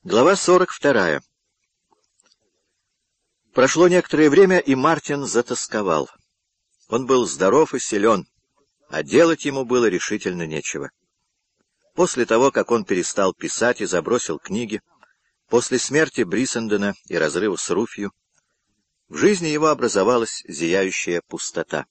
Глава 42. Прошло некоторое время, и Мартин затосковал. Он был здоров и силен, а делать ему было решительно нечего. После того, как он перестал писать и забросил книги, после смерти Бриссендена и разрыва с Руфью, в жизни его образовалась зияющая пустота.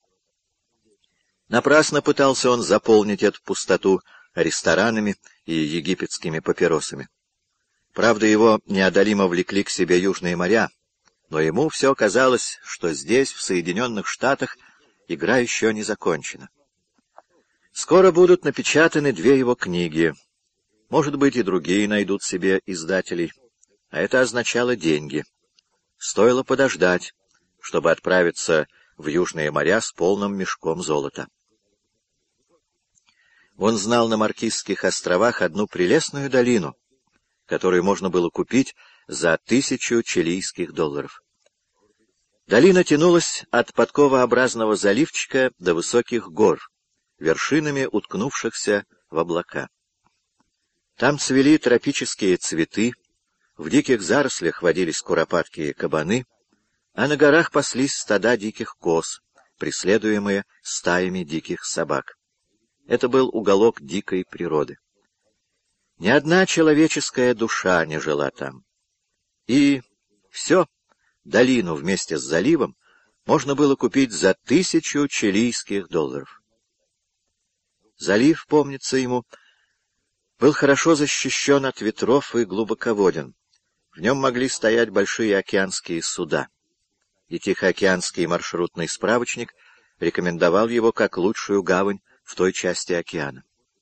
Напрасно пытался он заполнить эту пустоту ресторанами и египетскими папиросами. Правда, его неодолимо влекли к себе южные моря, но ему все казалось, что здесь, в Соединенных Штатах, игра еще не закончена. Скоро будут напечатаны 2 его книги. Может быть, и другие найдут себе издателей. А это означало деньги. Стоило подождать, чтобы отправиться в южные моря с полным мешком золота. Он знал на Маркизских островах одну прелестную долину, которую можно было купить за 1000 чилийских долларов. Долина тянулась от подковообразного заливчика до высоких гор, вершинами уткнувшихся в облака. Там цвели тропические цветы, в диких зарослях водились куропатки и кабаны, а на горах паслись стада диких коз, преследуемые стаями диких собак. Это был уголок дикой природы. Ни одна человеческая душа не жила там. И все, долину вместе с заливом, можно было купить за 1000 чилийских долларов. Залив, помнится ему, был хорошо защищен от ветров и глубоководен. В нем могли стоять большие океанские суда. И Тихоокеанский маршрутный справочник рекомендовал его как лучшую гавань в той части океана.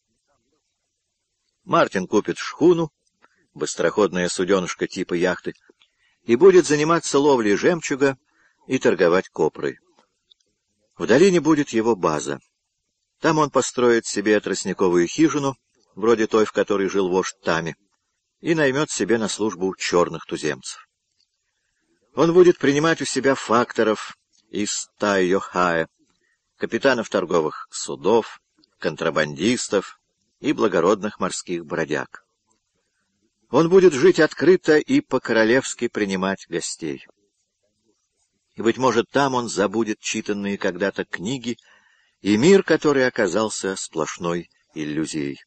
Мартин купит шхуну, быстроходное суденышко типа яхты, и будет заниматься ловлей жемчуга и торговать копрой. В долине будет его база. Там он построит себе тростниковую хижину, вроде той, в которой жил вождь Тами, и наймет себе на службу черных туземцев. Он будет принимать у себя факторов из Тайохая, капитанов торговых судов, контрабандистов и благородных морских бродяг. Он будет жить открыто и по-королевски принимать гостей. И, быть может, там он забудет читанные когда-то книги и мир, который оказался сплошной иллюзией.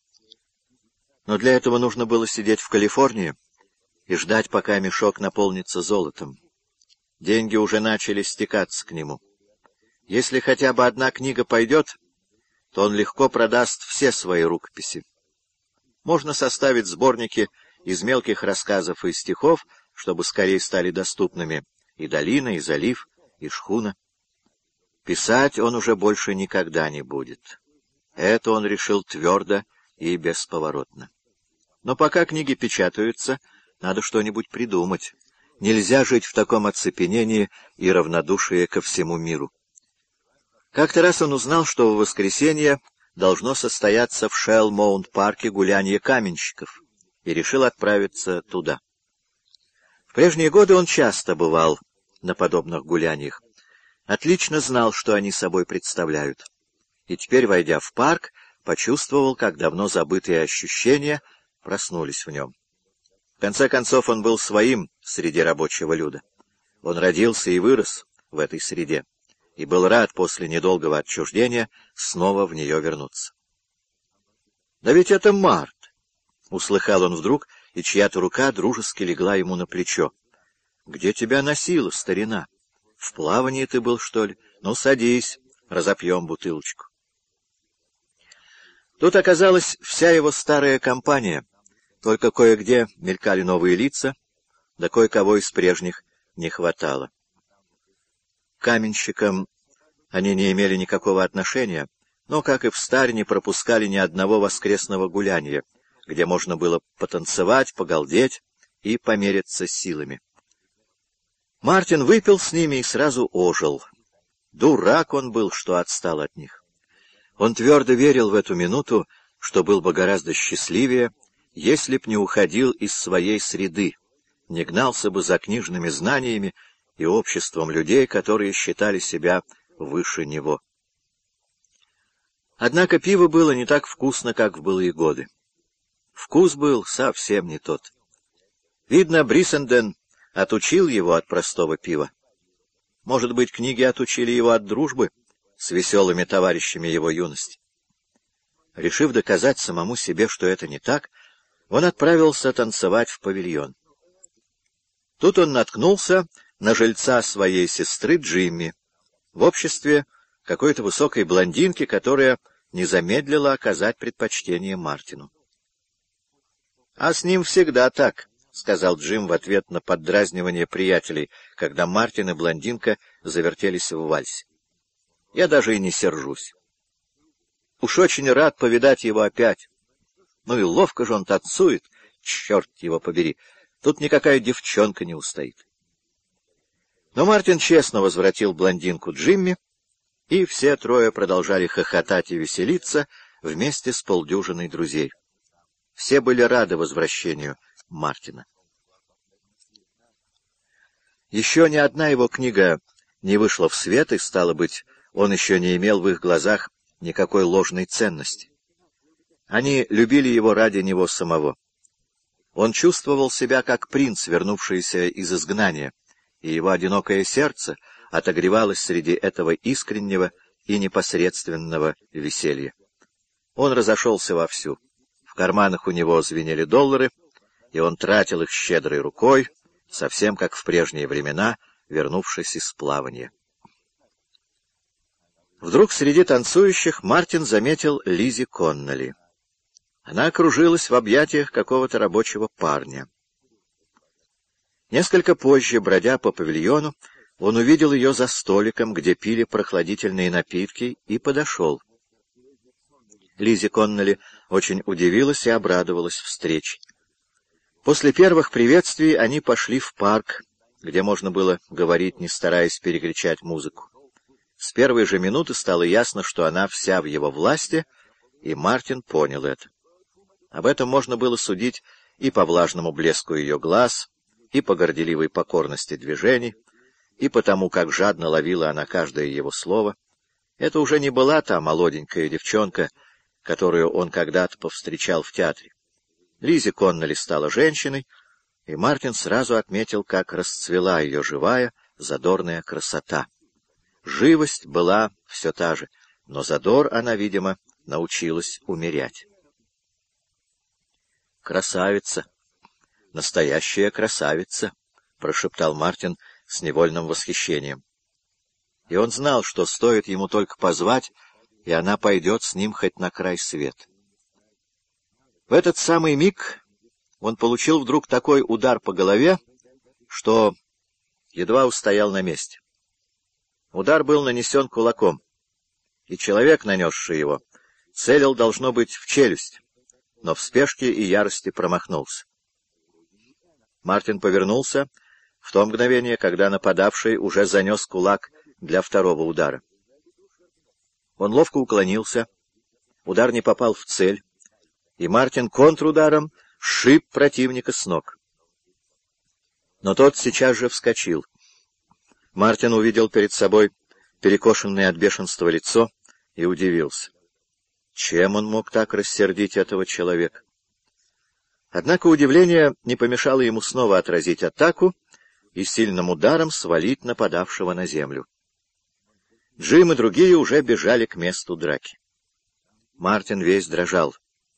Но для этого нужно было сидеть в Калифорнии и ждать, пока мешок наполнится золотом. Деньги уже начали стекаться к нему. Если хотя бы одна книга пойдет, то он легко продаст все свои рукописи. Можно составить сборники из мелких рассказов и стихов, чтобы скорее стали доступными и долина, и залив, и шхуна. Писать он уже больше никогда не будет. Это он решил твердо и бесповоротно. Но пока книги печатаются, надо что-нибудь придумать. Нельзя жить в таком оцепенении и равнодушии ко всему миру. Как-то раз он узнал, что в воскресенье должно состояться в Шелл-Моунд-парке гулянье каменщиков, и решил отправиться туда. В прежние годы он часто бывал на подобных гуляньях, отлично знал, что они собой представляют, и теперь, войдя в парк, почувствовал, как давно забытые ощущения проснулись в нем. В конце концов, он был своим среди рабочего люда. Он родился и вырос в этой среде, и был рад после недолгого отчуждения снова в нее вернуться. «Да ведь это Март!» — услыхал он вдруг, и чья-то рука дружески легла ему на плечо. «Где тебя носило, старина? В плавании ты был, что ли? Ну, садись, разопьем бутылочку». Тут оказалась вся его старая компания, только кое-где мелькали новые лица, да кое-кого из прежних не хватало. К каменщикам они не имели никакого отношения, но, как и в старе, не пропускали ни одного воскресного гуляния, где можно было потанцевать, погалдеть и помериться силами. Мартин выпил с ними и сразу ожил. Дурак он был, что отстал от них. Он твердо верил в эту минуту, что был бы гораздо счастливее, если б не уходил из своей среды, не гнался бы за книжными знаниями и обществом людей, которые считали себя выше него. Однако пиво было не так вкусно, как в былые годы. Вкус был совсем не тот. Видно, Бриссенден отучил его от простого пива. Может быть, книги отучили его от дружбы с веселыми товарищами его юности. Решив доказать самому себе, что это не так, он отправился танцевать в павильон. Тут он наткнулся на жильца своей сестры Джимми в обществе какой-то высокой блондинки, которая не замедлила оказать предпочтение Мартину. — А с ним всегда так, — сказал Джим в ответ на поддразнивание приятелей, когда Мартин и блондинка завертелись в вальсе. — Я даже и не сержусь. Уж очень рад повидать его опять. Ну и ловко же он танцует, черт его побери, тут никакая девчонка не устоит. Но Мартин честно возвратил блондинку Джимми, и все трое продолжали хохотать и веселиться вместе с полдюжиной друзей. Все были рады возвращению Мартина. Еще ни одна его книга не вышла в свет, и, стало быть, он еще не имел в их глазах никакой ложной ценности. Они любили его ради него самого. Он чувствовал себя как принц, вернувшийся из изгнания, и его одинокое сердце отогревалось среди этого искреннего и непосредственного веселья. Он разошелся вовсю. В карманах у него звенели доллары, и он тратил их щедрой рукой, совсем как в прежние времена, вернувшись из плавания. Вдруг среди танцующих Мартин заметил Лиззи Коннелли. Она окружилась в объятиях какого-то рабочего парня. Несколько позже, бродя по павильону, он увидел ее за столиком, где пили прохладительные напитки, и подошел. Лиззи Коннелли очень удивилась и обрадовалась встрече. После первых приветствий они пошли в парк, где можно было говорить, не стараясь перекричать музыку. С первой же минуты стало ясно, что она вся в его власти, и Мартин понял это. Об этом можно было судить и по влажному блеску ее глаз, и по горделивой покорности движений, и по тому, как жадно ловила она каждое его слово. Это уже не была та молоденькая девчонка, которую он когда-то повстречал в театре. Лиззи Коннелли стала женщиной, и Мартин сразу отметил, как расцвела ее живая, задорная красота. Живость была все та же, но задор она, видимо, научилась умерять. «Красавица! Настоящая красавица!» — прошептал Мартин с невольным восхищением. И он знал, что стоит ему только позвать, и она пойдет с ним хоть на край света. В этот самый миг он получил вдруг такой удар по голове, что едва устоял на месте. Удар был нанесен кулаком, и человек, нанесший его, целил, должно быть, в челюсть, но в спешке и ярости промахнулся. Мартин повернулся в то мгновение, когда нападавший уже занес кулак для второго удара. Он ловко уклонился, удар не попал в цель, и Мартин контрударом сшиб противника с ног. Но тот сейчас же вскочил. Мартин увидел перед собой перекошенное от бешенства лицо и удивился. Чем он мог так рассердить этого человека? Однако удивление не помешало ему снова отразить атаку и сильным ударом свалить нападавшего на землю. Джим и другие уже бежали к месту драки. Мартин весь дрожал.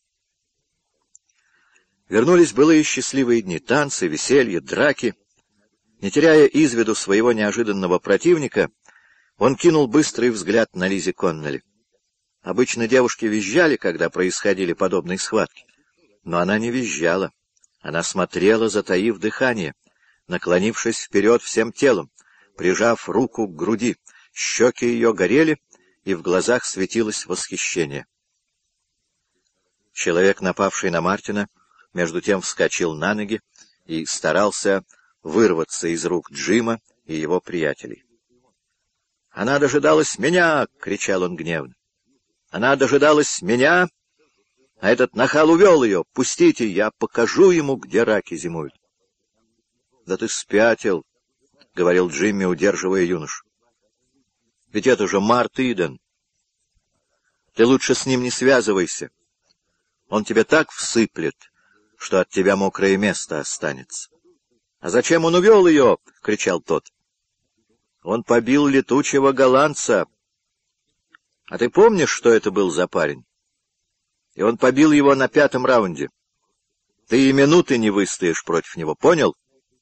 Вернулись былые счастливые дни, танцы, веселье, драки. Не теряя из виду своего неожиданного противника, он кинул быстрый взгляд на Лиззи Коннелли. Обычно девушки визжали, когда происходили подобные схватки, но она не визжала. Она смотрела, затаив дыхание, наклонившись вперед всем телом, прижав руку к груди. Щеки ее горели, и в глазах светилось восхищение. Человек, напавший на Мартина, между тем вскочил на ноги и старался вырваться из рук Джима и его приятелей. «Она дожидалась меня!» — кричал он гневно. «Она дожидалась меня, а этот нахал увел ее! Пустите, я покажу ему, где раки зимуют!» «Да ты спятил!» — говорил Джимми, удерживая юношу. «Ведь это же Март Иден! Ты лучше с ним не связывайся. Он тебе так всыплет, что от тебя мокрое место останется. — А зачем он увел ее? — кричал тот. — Он побил летучего голландца. А ты помнишь, что это был за парень? И он побил его на 5-м раунде. Ты и минуты не выстоишь против него, понял?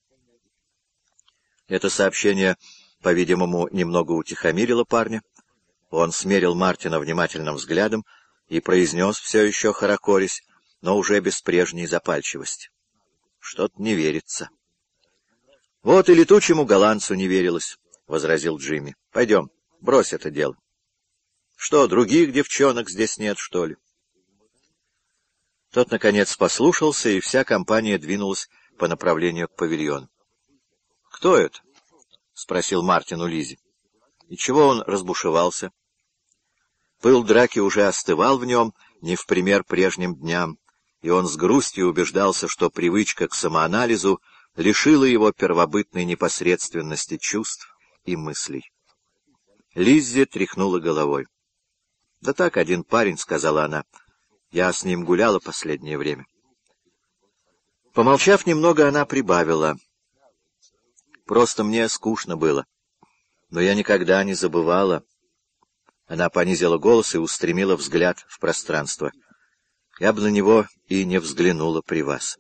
Это сообщение, по-видимому, немного утихомирило парня. Он смерил Мартина внимательным взглядом и произнес, все еще хорокорясь, но уже без прежней запальчивости: что-то не верится. — Вот и летучему голландцу не верилось, — возразил Джимми. — Пойдем, брось это дело. Что, других девчонок здесь нет, что ли? Тот, наконец, послушался, и вся компания двинулась по направлению к павильону. — Кто это? — спросил Мартин у Лизи. — И чего он разбушевался? Пыл драки уже остывал в нем, не в пример прежним дням, и он с грустью убеждался, что привычка к самоанализу лишила его первобытной непосредственности чувств и мыслей. Лиззи тряхнула головой. — Да так, один парень, — сказала она. — Я с ним гуляла последнее время. Помолчав немного, она прибавила: — Просто мне скучно было. Но я никогда не забывала. Она понизила голос и устремила взгляд в пространство. Я бы на него и не взглянула при вас.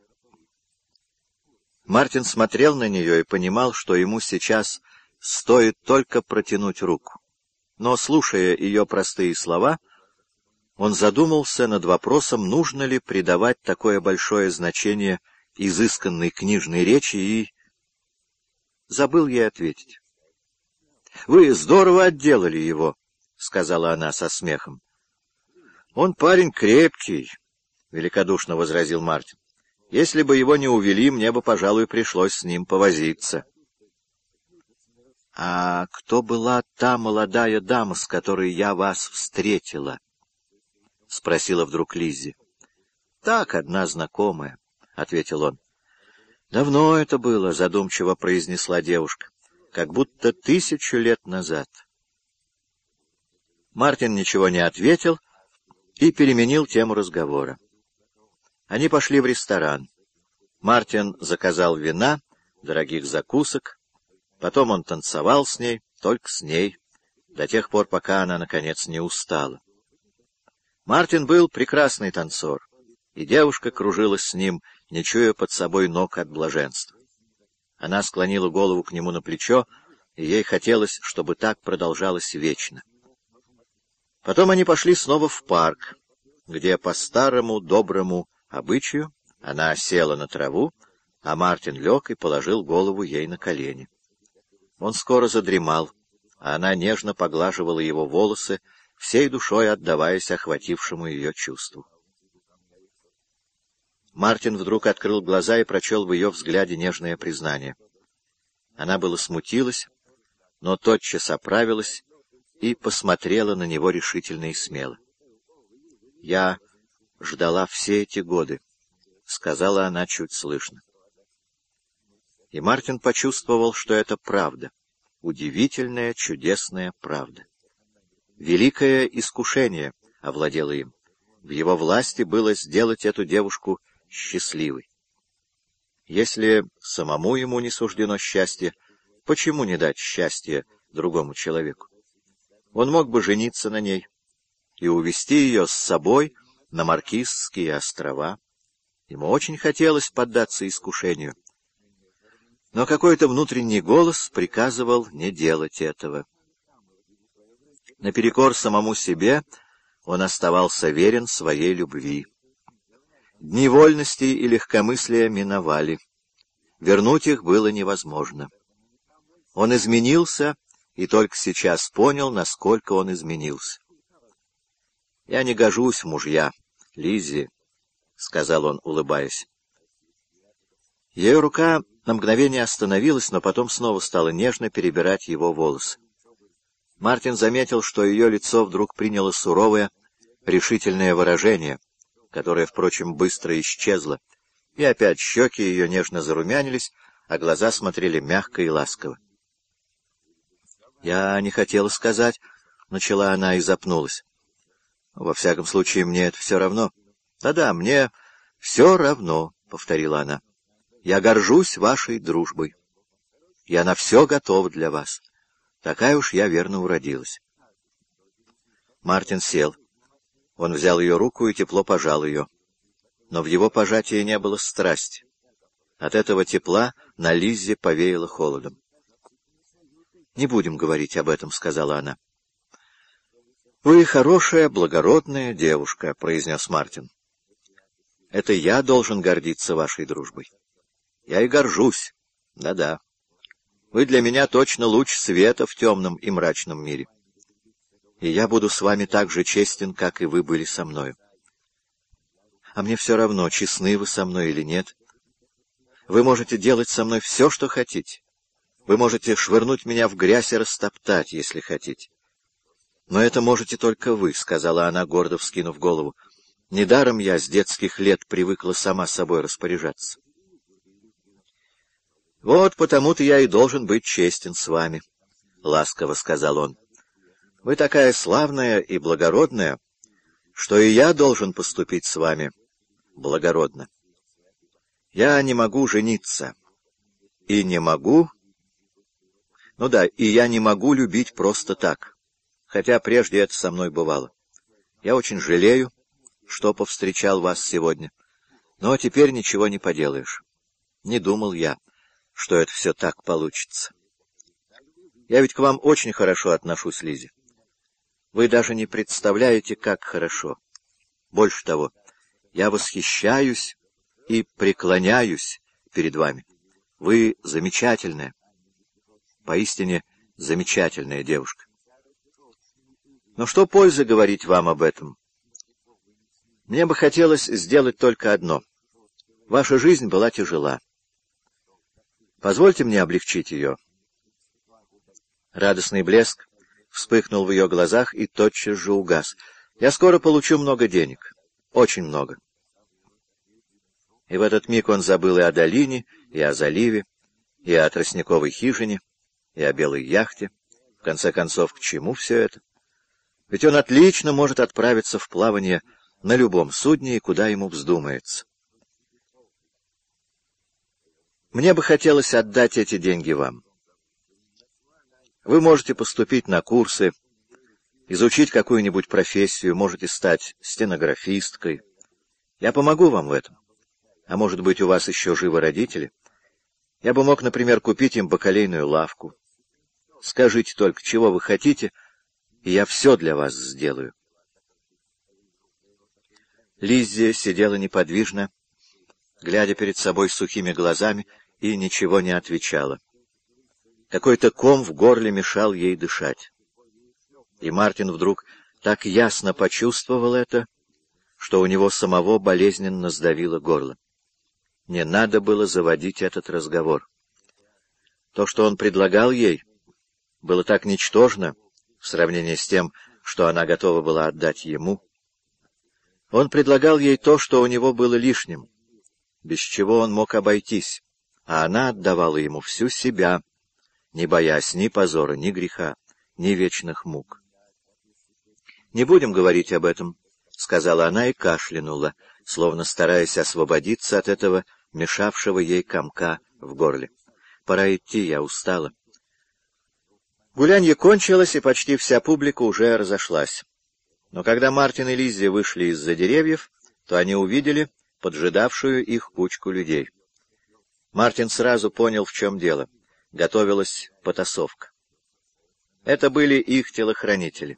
Мартин смотрел на нее и понимал, что ему сейчас стоит только протянуть руку. Но, слушая ее простые слова, он задумался над вопросом, нужно ли придавать такое большое значение изысканной книжной речи, и забыл ей ответить. — Вы здорово отделали его, — сказала она со смехом. — Он парень крепкий, — великодушно возразил Мартин. — Если бы его не увели, мне бы, пожалуй, пришлось с ним повозиться. — А кто была та молодая дама, с которой я вас встретила? — спросила вдруг Лиззи. — Так, одна знакомая, — ответил он. — Давно это было, — задумчиво произнесла девушка, — как будто 1000 лет назад. Мартин ничего не ответил и переменил тему разговора. Они пошли в ресторан. Мартин заказал вина, дорогих закусок. Потом он танцевал с ней, только с ней, до тех пор, пока она, наконец, не устала. Мартин был прекрасный танцор, и девушка кружилась с ним, не чуя под собой ног от блаженства. Она склонила голову к нему на плечо, и ей хотелось, чтобы так продолжалось вечно. Потом они пошли снова в парк, где по старому доброму обычаю она села на траву, а Мартин лег и положил голову ей на колени. Он скоро задремал, а она нежно поглаживала его волосы, всей душой отдаваясь охватившему ее чувству. Мартин вдруг открыл глаза и прочел в ее взгляде нежное признание. Она было смутилась, но тотчас оправилась и посмотрела на него решительно и смело. — Я ждала все эти годы, — сказала она чуть слышно. И Мартин почувствовал, что это правда, удивительная, чудесная правда. Великое искушение овладело им. В его власти было сделать эту девушку счастливой. Если самому ему не суждено счастье, почему не дать счастье другому человеку? Он мог бы жениться на ней и увезти ее с собой на Маркизские острова. Ему очень хотелось поддаться искушению. Но какой-то внутренний голос приказывал не делать этого. Наперекор самому себе он оставался верен своей любви. Дни вольности и легкомыслия миновали. Вернуть их было невозможно. Он изменился и только сейчас понял, насколько он изменился. — Я не гожусь в мужья, Лиззи, — сказал он, улыбаясь. Ее рука на мгновение остановилась, но потом снова стала нежно перебирать его волосы. Мартин заметил, что ее лицо вдруг приняло суровое, решительное выражение, которое, впрочем, быстро исчезло, и опять щеки ее нежно зарумянились, а глаза смотрели мягко и ласково. — Я не хотела сказать, — начала она и запнулась. — Во всяком случае, мне это все равно. Да-да, мне все равно, — повторила она. Я горжусь вашей дружбой. Я на все готова для вас. Такая уж я верно уродилась. Мартин сел. Он взял ее руку и тепло пожал ее. Но в его пожатии не было страсти. От этого тепла на Лиззе повеяло холодом. — Не будем говорить об этом, — сказала она. — Вы хорошая, благородная девушка, — произнес Мартин. — Это я должен гордиться вашей дружбой. Я и горжусь. Да-да. Вы для меня точно луч света в темном и мрачном мире. И я буду с вами так же честен, как и вы были со мною. А мне все равно, честны вы со мной или нет. Вы можете делать со мной все, что хотите. Вы можете швырнуть меня в грязь и растоптать, если хотите. Но это можете только вы, — сказала она, гордо вскинув голову. Недаром я с детских лет привыкла сама собой распоряжаться. — Вот потому-то я и должен быть честен с вами, — ласково сказал он. — Вы такая славная и благородная, что и я должен поступить с вами благородно. Я не могу жениться. И не могу... Ну да, и я не могу любить просто так, хотя прежде это со мной бывало. Я очень жалею, что повстречал вас сегодня, но теперь ничего не поделаешь. Не думал я, что это все так получится. Я ведь к вам очень хорошо отношусь, Лиззи. Вы даже не представляете, как хорошо. Больше того, я восхищаюсь и преклоняюсь перед вами. Вы замечательная, поистине замечательная девушка. Но что пользы говорить вам об этом? Мне бы хотелось сделать только одно. Ваша жизнь была тяжела. Позвольте мне облегчить ее. Радостный блеск вспыхнул в ее глазах и тотчас же угас. Я скоро получу много денег. Очень много. И в этот миг он забыл и о долине, и о заливе, и о тростниковой хижине, и о белой яхте. В конце концов, к чему все это? Ведь он отлично может отправиться в плавание на любом судне и куда ему вздумается. Мне бы хотелось отдать эти деньги вам. Вы можете поступить на курсы, изучить какую-нибудь профессию, можете стать стенографисткой. Я помогу вам в этом. А может быть, у вас еще живы родители? Я бы мог, например, купить им бакалейную лавку. Скажите только, чего вы хотите, и я все для вас сделаю. Лиззи сидела неподвижно, глядя перед собой сухими глазами, и ничего не отвечала. Какой-то ком в горле мешал ей дышать. И Мартин вдруг так ясно почувствовал это, что у него самого болезненно сдавило горло. Не надо было заводить этот разговор. То, что он предлагал ей, было так ничтожно в сравнении с тем, что она готова была отдать ему. Он предлагал ей то, что у него было лишним, без чего он мог обойтись, а она отдавала ему всю себя, не боясь ни позора, ни греха, ни вечных мук. «Не будем говорить об этом», — сказала она и кашлянула, словно стараясь освободиться от этого мешавшего ей комка в горле. «Пора идти, я устала». Гулянье кончилось, и почти вся публика уже разошлась. Но когда Мартин и Лиззи вышли из-за деревьев, то они увидели поджидавшую их кучку людей. Мартин сразу понял, в чем дело. Готовилась потасовка. Это были их телохранители.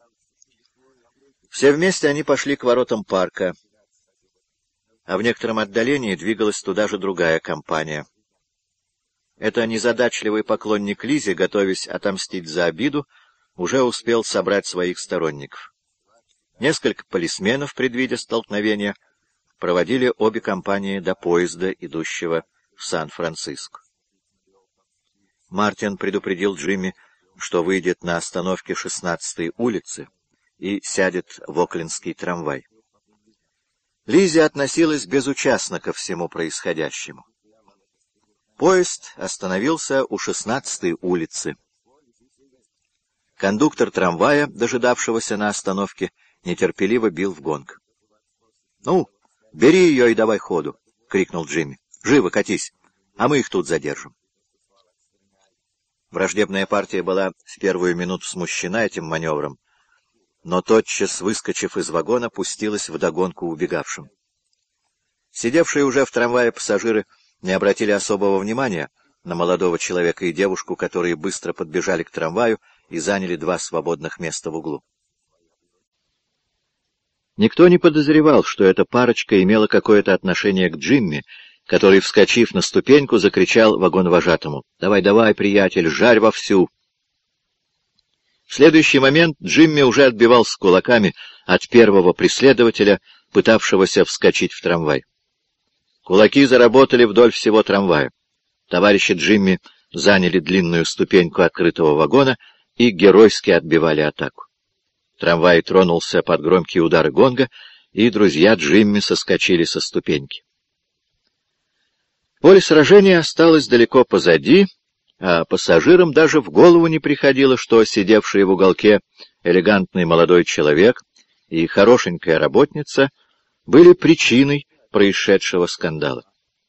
Все вместе они пошли к воротам парка, а в некотором отдалении двигалась туда же другая компания. Это незадачливый поклонник Лиззи, готовясь отомстить за обиду, уже успел собрать своих сторонников. Несколько полисменов, предвидя столкновения, проводили обе компании до поезда, идущего в Сан-Франциско. Мартин предупредил Джимми, что выйдет на остановке 16-й улицы и сядет в оклендский трамвай. Лиззи относилась безучастно ко всему происходящему. Поезд остановился у 16-й улицы. Кондуктор трамвая, дожидавшегося на остановке, нетерпеливо бил в гонг. — Ну, «Бери ее и давай ходу!» — крикнул Джимми. «Живо катись, а мы их тут задержим». Враждебная партия была в первую минуту смущена этим маневром, но тотчас, выскочив из вагона, пустилась вдогонку убегавшим. Сидевшие уже в трамвае пассажиры не обратили особого внимания на молодого человека и девушку, которые быстро подбежали к трамваю и заняли 2 свободных места в углу. Никто не подозревал, что эта парочка имела какое-то отношение к Джимми, который, вскочив на ступеньку, закричал вагоновожатому: «Давай, давай, приятель, жарь вовсю!» В следующий момент Джимми уже отбивался кулаками от первого преследователя, пытавшегося вскочить в трамвай. Кулаки заработали вдоль всего трамвая. Товарищи Джимми заняли длинную ступеньку открытого вагона и геройски отбивали атаку. Трамвай тронулся под громкие удары гонга, и друзья Джимми соскочили со ступеньки. Поле сражения осталось далеко позади, а пассажирам даже в голову не приходило, что сидевший в уголке элегантный молодой человек и хорошенькая работница были причиной происшедшего скандала.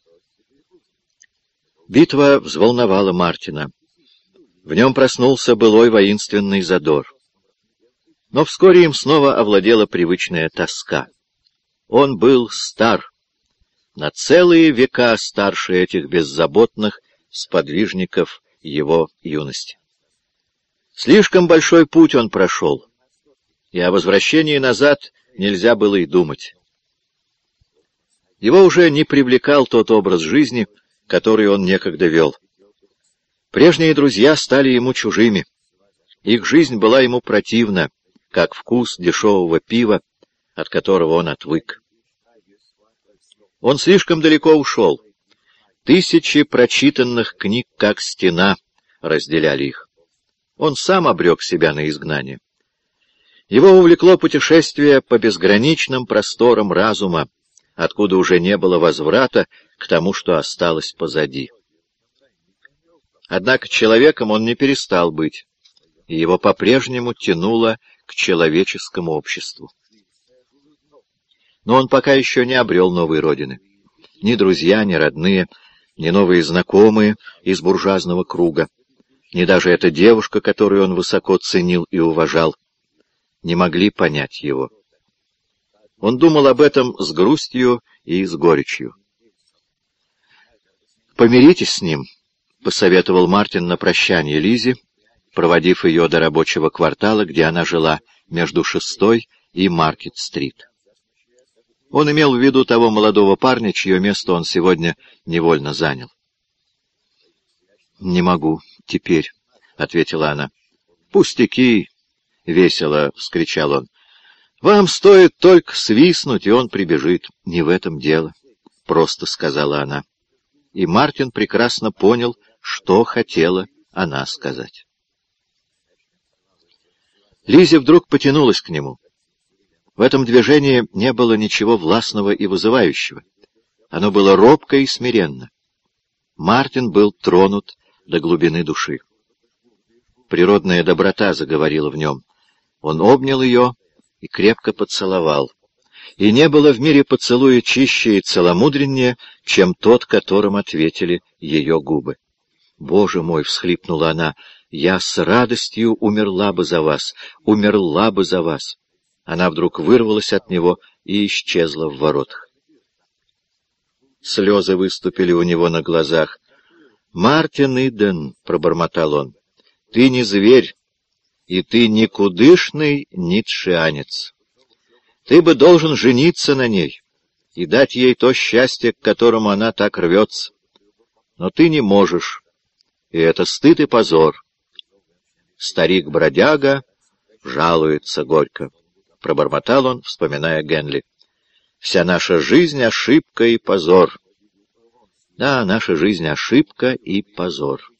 Битва взволновала Мартина. В нем проснулся былой воинственный задор. Но вскоре им снова овладела привычная тоска. Он был стар, на целые века старше этих беззаботных сподвижников его юности. Слишком большой путь он прошел, и о возвращении назад нельзя было и думать. Его уже не привлекал тот образ жизни, который он некогда вел. Прежние друзья стали ему чужими. Их жизнь была ему противна, как вкус дешевого пива, от которого он отвык. Он слишком далеко ушел. Тысячи прочитанных книг, как стена, разделяли их. Он сам обрек себя на изгнание. Его увлекло путешествие по безграничным просторам разума, откуда уже не было возврата к тому, что осталось позади. Однако человеком он не перестал быть, и его по-прежнему тянуло к человеческому обществу. Но он пока еще не обрел новой родины. Ни друзья, ни родные, ни новые знакомые из буржуазного круга, ни даже эта девушка, которую он высоко ценил и уважал, не могли понять его. Он думал об этом с грустью и с горечью. «Помиритесь с ним», — посоветовал Мартин на прощание Лизе, проводив ее до рабочего квартала, где она жила, между 6-й и Маркет-стрит. Он имел в виду того молодого парня, чье место он сегодня невольно занял. «Не могу теперь», — ответила она. «Пустяки!» — весело вскричал он. «Вам стоит только свистнуть, и он прибежит. Не в этом дело», — просто сказала она. И Мартин прекрасно понял, что хотела она сказать. Лизе вдруг потянулась к нему. В этом движении не было ничего властного и вызывающего. Оно было робко и смиренно. Мартин был тронут до глубины души. Природная доброта заговорила в нем. Он обнял ее и крепко поцеловал. И не было в мире поцелуя чище и целомудреннее, чем тот, которым ответили ее губы. «Боже мой!» — всхлипнула она. «Я с радостью умерла бы за вас, умерла бы за вас!» Она вдруг вырвалась от него и исчезла в воротах. Слезы выступили у него на глазах. «Мартин Иден», — пробормотал он, — «ты не зверь, и ты никудышный ницшеанец. Ты бы должен жениться на ней и дать ей то счастье, к которому она так рвется. Но ты не можешь, и это стыд и позор. Старик-бродяга жалуется горько», — пробормотал он, вспоминая Генли. «Вся наша жизнь — ошибка и позор». Да, наша жизнь — ошибка и позор.